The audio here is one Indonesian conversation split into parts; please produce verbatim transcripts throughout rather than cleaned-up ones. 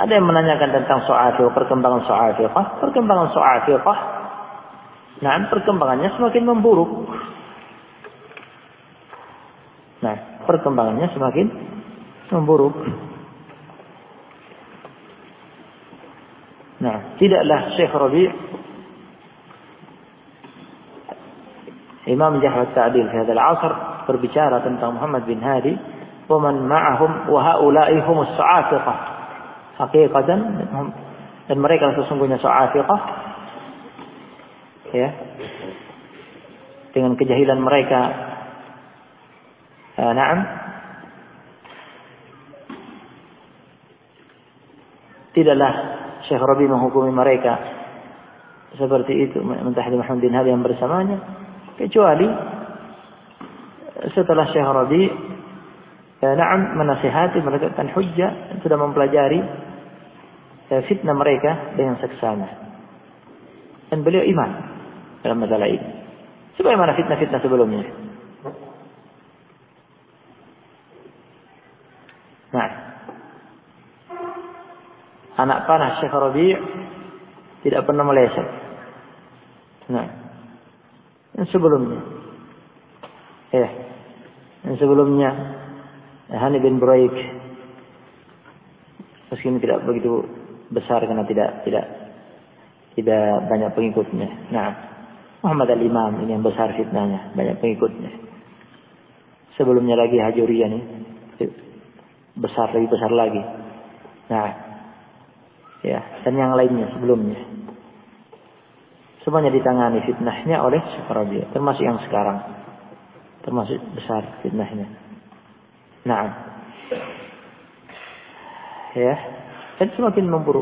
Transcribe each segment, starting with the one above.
Ada yang menanyakan tentang Su'afiqah, perkembangan Su'afiqah. Perkembangan Su'afiqah, nah, perkembangannya semakin memburuk. Nah, perkembangannya semakin memburuk. Nah, tidaklah Syekh Rabi' Imam Jarh wa Ta'dil fi hadzal 'asr berbicara tentang Muhammad bin Hadi wa man ma'ahum wa haula'i humus Su'afiqah. Hakikatan, dan mereka sesungguhnya Su'afiqah, ya, dengan kejahilan mereka. Uh, Naam. Tidaklah Syekh Rabi menghukumi mereka seperti itu, mentahdi Muhammad bin Hadi yang bersamanya, kecuali setelah Syekh Rabi uh, Naam menasihati, menegakkan hujjah, sudah mempelajari uh, fitnah mereka dengan seksama. Dan beliau iman dalam masalah ini. Sebagaimana fitnah-fitnah sebelumnya. Nah, anak panah Syekh Rabi' tidak pernah meleset. Nah, yang sebelumnya, ya, yang sebelumnya Hani bin Buraik, meskipun tidak begitu besar karena tidak tidak tidak banyak pengikutnya. Nah, Muhammad al-Imam ini yang besar fitnahnya, banyak pengikutnya. Sebelumnya lagi Hajuriyah nih, besar lagi besar lagi. Nah, ya, dan yang lainnya sebelumnya, semuanya ditangani fitnahnya oleh Syekh Rabi', termasuk yang sekarang, termasuk besar fitnahnya. Nah, ya, dan semakin memburuk.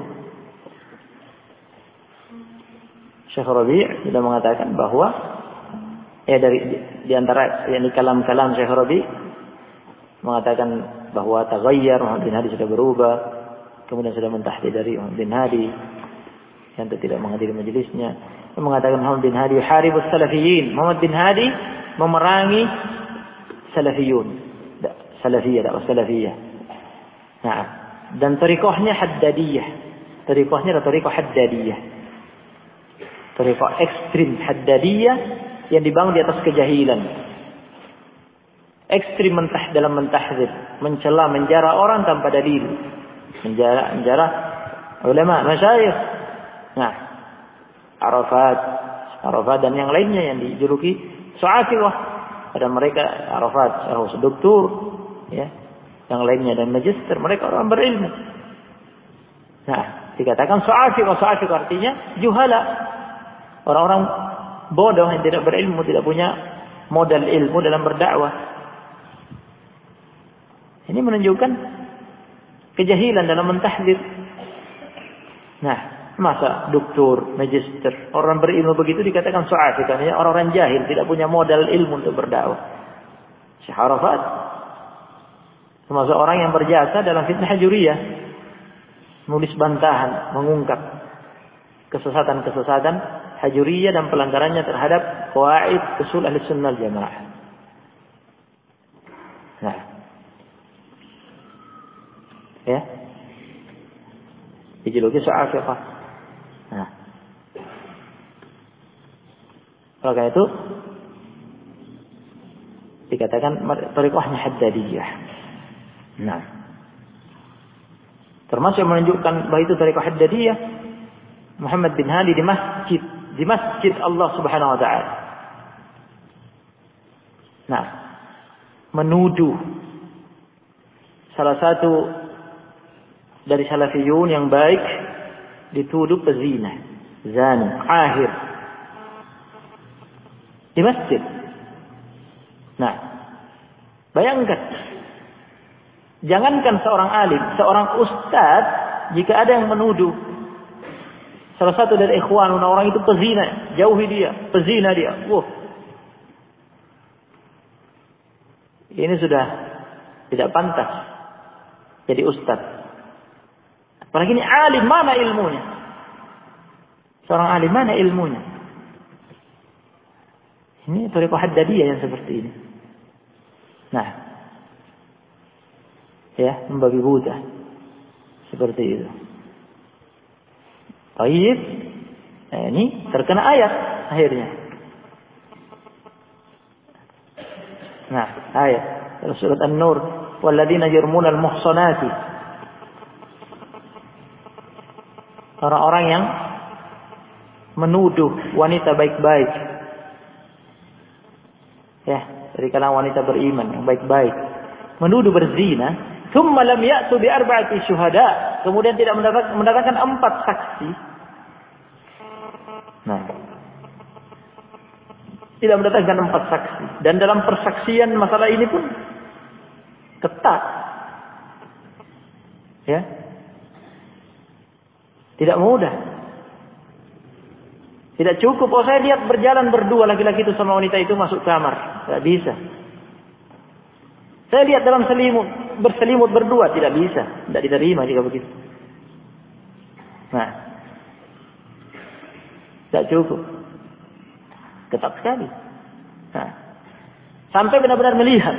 Syekh Rabi' sudah mengatakan bahwa, ya, dari di antara yakni kalam-kalam Syekh Rabi' mengatakan bahwa taghayyar, Muhammad bin Hadi sudah berubah, kemudian sudah mentahdi dari Muhammad bin Hadi yang tidak menghadiri majelisnya. Dia mengatakan Muhammad bin Hadi haribus salafiyyin, Muhammad bin Hadi memerangi salafiyun, salafiyah, dakwah salafiyah. Nah, dan tariqahnya haddadiyah. Tariqahnya adalah tariqah haddadiyah. Tariqah ekstrim haddadiyah yang dibangun di atas kejahilan. Ekstrim mentah dalam mentahdzir, mencela, menjara orang tanpa dalil. Menjara, menjara ulama, masyayikh. Nah, Arafat, Arafat dan yang lainnya yang dijuluki Su'afiqah. Pada mereka Arafat, harus doktor, ya, yang lainnya dan magister, mereka orang berilmu. Nah, dikatakan Su'afiqah, Su'afiqah artinya juhala, orang-orang bodoh yang tidak berilmu, tidak punya modal ilmu dalam berdakwah. Ini menunjukkan kejahilan dalam mentahdzir. Nah, masa doktor, magister, orang berilmu begitu dikatakan Su'afiqah, ya, orang-orang jahil, tidak punya modal ilmu untuk berdakwah. Syekh Arafat termasuk orang yang berjasa dalam fitnah Hajuriyah, menulis bantahan, mengungkap kesesatan-kesesatan Hajuriyah dan pelanggarannya terhadap qawaid usul Ahlussunnah wal Jamaah. Nah, ya, dijuluki Su'afiqah. Nah, oleh karena itu dikatakan tariqahnya haddadiyah. Nah, termasuk yang menunjukkan bahwa itu tariqah haddadiyah, Muhammad bin Hadi di masjid, di masjid Allah Subhanahu wa taala. Nah, menuduh salah satu dari salafiyun yang baik, dituduh pezina, zani, ahir di masjid. Nah, bayangkan, jangankan seorang alim, seorang ustaz, jika ada yang menuduh salah satu dari ikhwanuna, orang itu pezina, jauhi dia, pezina dia. Wah, ini sudah tidak pantas jadi ustaz. Apalagi ini alim, mana ilmunya? Seorang alim, mana ilmunya? Ini tariqah haddadiyah yang seperti ini. Nah, ya, membabi buta seperti itu. Baik. Nah, ini terkena ayat akhirnya. Nah, ayat surat An-Nur, walladzina yarmuna al-muhsanati. Orang-orang yang menuduh wanita baik-baik. Ya, dari kalangan wanita beriman yang baik-baik, menuduh berzina, thumma lam ya'tu bi arba'ati syuhada, kemudian tidak mendatangkan empat saksi. Nah, tidak mendatangkan empat saksi, dan dalam persaksian masalah ini pun ketat. Ya. Tidak mudah. Tidak cukup, oh saya lihat berjalan berdua laki-laki itu sama wanita itu masuk kamar. Tidak bisa. Saya lihat dalam selimut, berselimut berdua. Tidak bisa. Tidak diterima jika begitu. Nah. Tidak cukup. Ketat sekali. Nah. Sampai benar-benar melihat.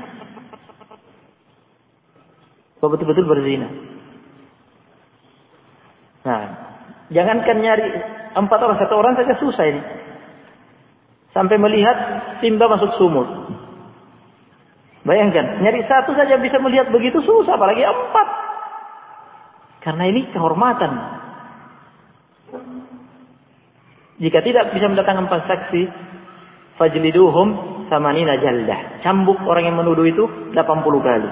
Kau betul-betul berzina. Nah. Jangankan nyari empat orang, satu orang saja susah ini. Sampai melihat timba masuk sumur. Bayangkan, nyari satu saja bisa melihat begitu susah, apalagi empat. Karena ini kehormatan. Jika tidak bisa mendatangkan empat saksi, fajliduhum samanina jaldah. Cambuk orang yang menuduh itu delapan puluh kali.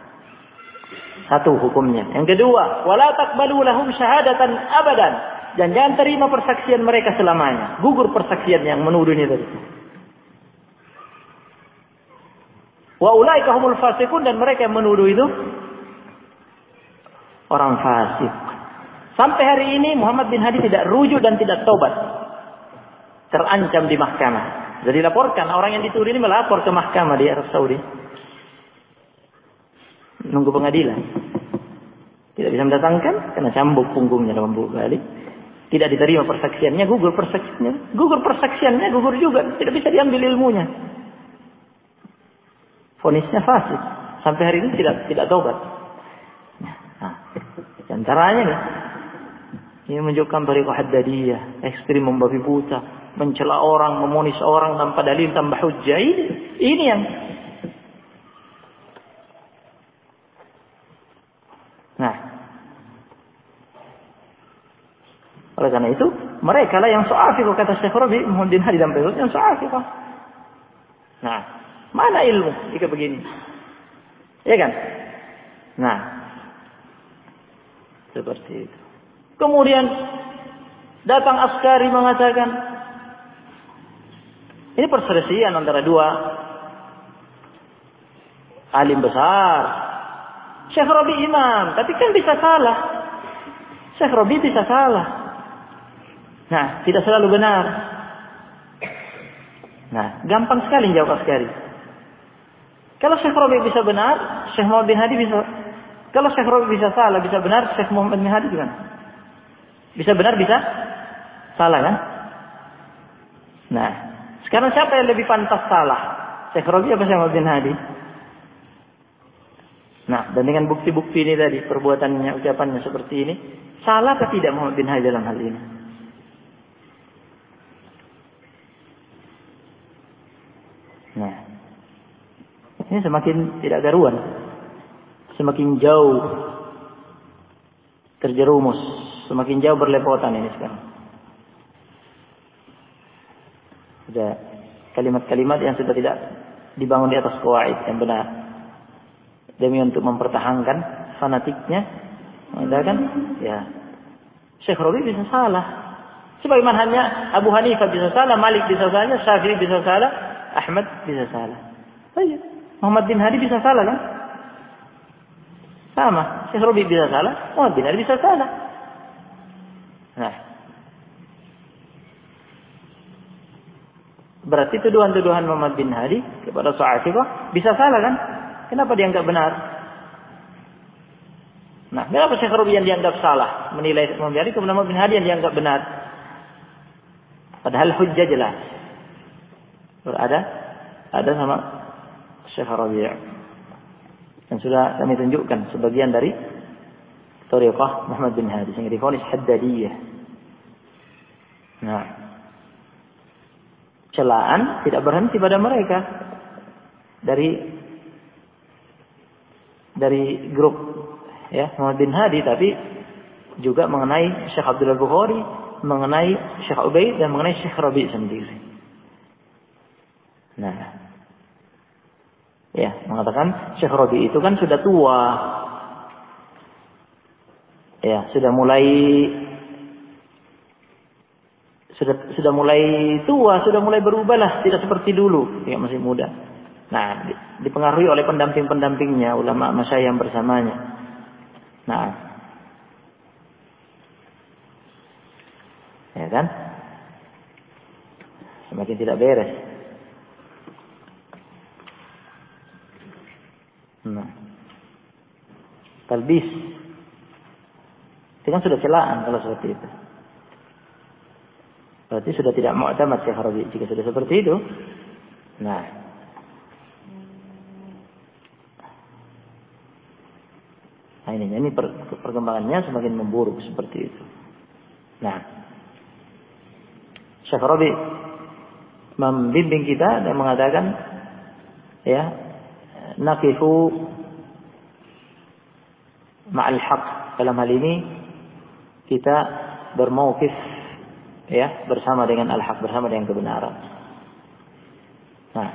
Satu hukumnya. Yang kedua, wala taqbalu lahum syahadatan abadan. Dan jangan terima persaksian mereka selamanya. Gugur persaksian yang menuduh ini tadi. Wa ulaika humul fasiqun, dan mereka yang menuduh itu orang fasik. Sampai hari ini Muhammad bin Hadi tidak rujuk dan tidak taubat. Terancam di mahkamah. Jadi laporkan orang yang dituduh ini melapor ke mahkamah di Arab Saudi. Nunggu pengadilan. Tidak bisa mendatangkan karena cambuk punggungnya delapan puluh kali. Tidak diterima persaksiannya, gugur persaksiannya. Gugur persaksiannya, gugur juga. Tidak bisa diambil ilmunya. Vonisnya fasik. Sampai hari ini tidak tidak taubat. Nah, di antaranya nih. Ini menunjukkan tariqah Haddadiyah, ekstrim, membabi buta, mencela orang, memonis orang tanpa dalil, tanpa hujjah. Ini, ini yang Nah, oleh karena itu, mereka lah yang so'afiqah, kata Syekh Rabi' Muhammad bin Hadi dalam berikut, yang so'afiqah. Nah, mana ilmu jika begini? Ya kan? Nah, seperti itu. Kemudian datang Askari mengatakan, ini perselisihan antara dua alim besar. Syekh Rabi' imam, tapi kan bisa salah. Syekh Rabi' bisa salah. Nah, tidak selalu benar. Nah, gampang sekali jawab Askari. Kalau Syekh Rabi' bisa benar, Syekh Muhammad bin Hadi bisa. Kalau Syekh Rabi' bisa salah, bisa benar, Syekh Muhammad bin Hadi gimana? Bisa benar, bisa salah kan? Nah, sekarang siapa yang lebih pantas salah? Syekh Rabi' apa Syekh Muhammad bin Hadi? Nah, dan dengan bukti-bukti ini tadi, perbuatannya, ucapannya seperti ini, salah atau tidak Muhammad bin Hadi dalam hal ini? Nah, ini semakin tidak garuan, semakin jauh terjerumus, semakin jauh berlepotan ini sekarang. Ada kalimat-kalimat yang sudah tidak dibangun di atas qawaid yang benar. Demi untuk mempertahankan fanatiknya, mengatakan, ya, Syekh Rabi' bisa salah. Sebagaimana hanya Abu Hanifah bisa salah, Malik bisa salah, Syafi'i bisa salah, Ahmad bisa salah. Baik. Muhammad bin Hadi bisa salah kan? Sama. Syekh Rabi' bisa salah, Muhammad bin Hadi bisa salah. Nah, berarti tuduhan-tuduhan Muhammad bin Hadi kepada Su'afiqah bisa salah kan? Kenapa dianggap benar? Nah, kenapa Syekh Rabi' yang dianggap salah menilai Muhammad bin Hadi, kemudian Muhammad bin Hadi yang dianggap benar? Padahal hujjah jelas. Berada ada sama Syekh Rabi'. Dan sudah kami tunjukkan sebagian dari thariqah Muhammad bin Hadi sehingga divonis Haddadiyah. Nah, celaan tidak berhenti pada mereka dari dari grup ya Muhammad bin Hadi, tapi juga mengenai Syekh Abdullah Bukhari, mengenai Syekh Ubaid dan mengenai Syekh Rabi' sendiri. Nah, ya mengatakan Syekh Rabi' itu kan sudah tua, ya sudah mulai sudah sudah mulai tua, sudah mulai berubahlah, tidak seperti dulu, ya masih muda. Nah, dipengaruhi oleh pendamping-pendampingnya, ulama masyayikh yang bersamanya. Nah, ya kan? Semakin tidak beres. Nah, talbis. Itu kan sudah celaan kalau seperti itu. Berarti sudah tidak mu'tamad Syekh Rabi' jika sudah seperti itu. Nah, nah ini, ini per, perkembangannya semakin memburuk seperti itu. Nah, Syekh Rabi' membimbing kita dan mengatakan, ya, naqifu ma'al haq. Dalam hal ini kita bermauqif, ya, bersama dengan al-haq, bersama dengan kebenaran. Nah,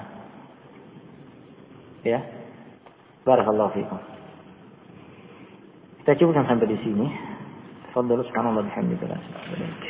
ya, barakallahu fiikum. Kita cukupkan sampai di sini. Fadhlu subhanallah bihamdika.